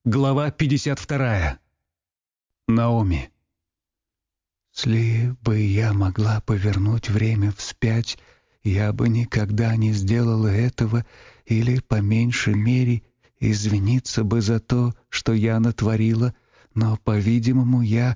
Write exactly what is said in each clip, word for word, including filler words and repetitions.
Глава пятьдесят вторая. Наоми. «Если бы я могла повернуть время вспять, я бы никогда не сделала этого или, по меньшей мере, извиниться бы за то, что я натворила, но, по-видимому, я...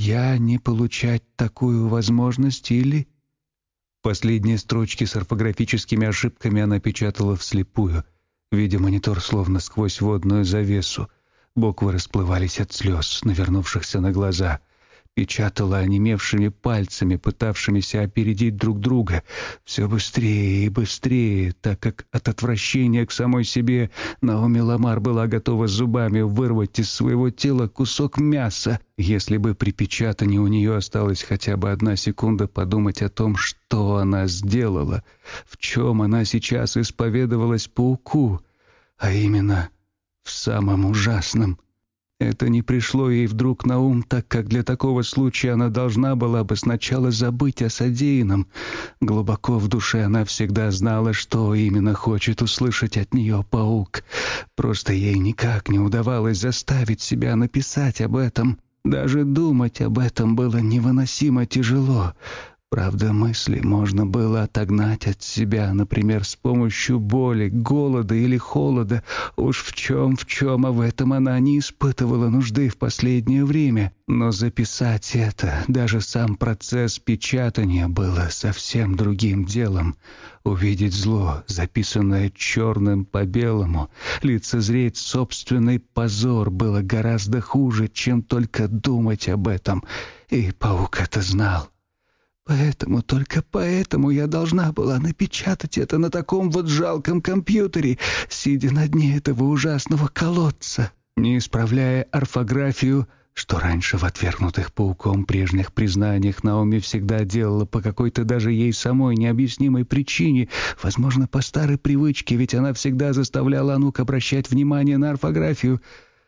я не получать такую возможность или...» Последние строчки с орфографическими ошибками она печатала вслепую, видя монитор словно сквозь водную завесу. Буквы расплывались от слез, навернувшихся на глаза. Печатала онемевшими пальцами, пытавшимися опередить друг друга. Все быстрее и быстрее, так как от отвращения к самой себе Наоми Ламар была готова зубами вырвать из своего тела кусок мяса, если бы при печатании у нее осталась хотя бы одна секунда подумать о том, что она сделала, в чем она сейчас исповедовалась пауку, а именно в самом ужасном. Это не пришло ей вдруг на ум, так как для такого случая она должна была бы сначала забыть о содеянном. Глубоко в душе она всегда знала, что именно хочет услышать от нее паук. Просто ей никак не удавалось заставить себя написать об этом. Даже думать об этом было невыносимо тяжело. Правда, мысли можно было отогнать от себя, например, с помощью боли, голода или холода. Уж в чем, в чем, а в этом она не испытывала нужды в последнее время. Но записать это, даже сам процесс печатания, было совсем другим делом. Увидеть зло, записанное черным по белому, лицезреть собственный позор было гораздо хуже, чем только думать об этом. И паук это знал. Поэтому, только поэтому я должна была напечатать это на таком вот жалком компьютере, сидя на дне этого ужасного колодца, не исправляя орфографию, что раньше в отвергнутых пауком прежних признаниях Наоми всегда делала по какой-то даже ей самой необъяснимой причине, возможно, по старой привычке, ведь она всегда заставляла Анук обращать внимание на орфографию.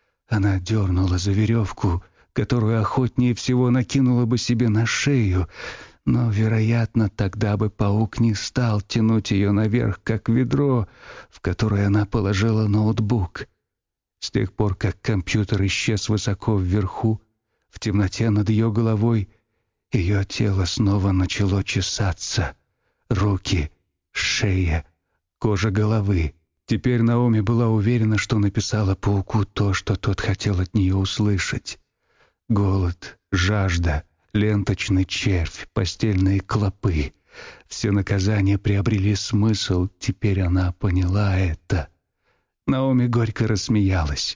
Она дернула за веревку, которую охотнее всего накинула бы себе на шею, но, вероятно, тогда бы паук не стал тянуть ее наверх, как ведро, в которое она положила ноутбук. С тех пор, как компьютер исчез высоко вверху, в темноте над ее головой, ее тело снова начало чесаться. Руки, шея, кожа головы. Теперь Наоми была уверена, что написала пауку то, что тот хотел от нее услышать. Голод, жажда, ленточный червь, постельные клопы. Все наказания приобрели смысл, теперь она поняла это. Наоми горько рассмеялась.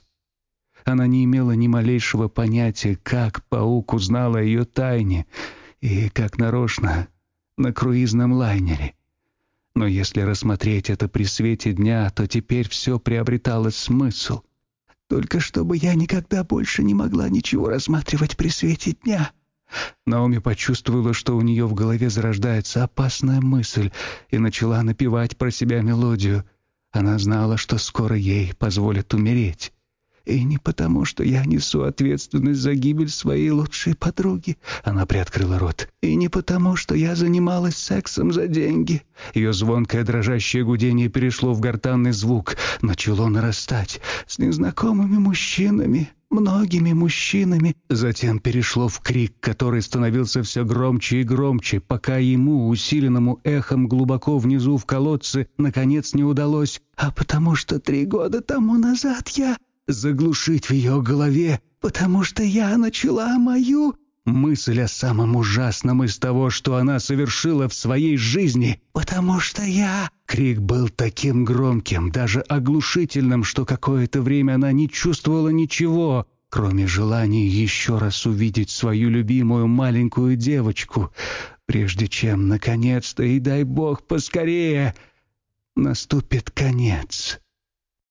Она не имела ни малейшего понятия, как паук узнал о ее тайне, и как нарочно на круизном лайнере. Но если рассмотреть это при свете дня, то теперь все приобретало смысл. Только чтобы я никогда больше не могла ничего рассматривать при свете дня. Наоми почувствовала, что у нее в голове зарождается опасная мысль, и начала напевать про себя мелодию. Она знала, что скоро ей позволят умереть. И не потому, что я несу ответственность за гибель своей лучшей подруги. Она приоткрыла рот. И не потому, что я занималась сексом за деньги. Ее звонкое дрожащее гудение перешло в гортанный звук. Начало нарастать. С незнакомыми мужчинами. Многими мужчинами. Затем перешло в крик, который становился все громче и громче, пока ему, усиленному эхом глубоко внизу в колодце, наконец не удалось. А потому что три года тому назад я... Заглушить в ее голове, потому что я начала мою... Мысль о самом ужасном из того, что она совершила в своей жизни. Потому что я... Крик был таким громким, даже оглушительным, что какое-то время она не чувствовала ничего, кроме желания еще раз увидеть свою любимую маленькую девочку, прежде чем, наконец-то, и дай бог поскорее, наступит конец.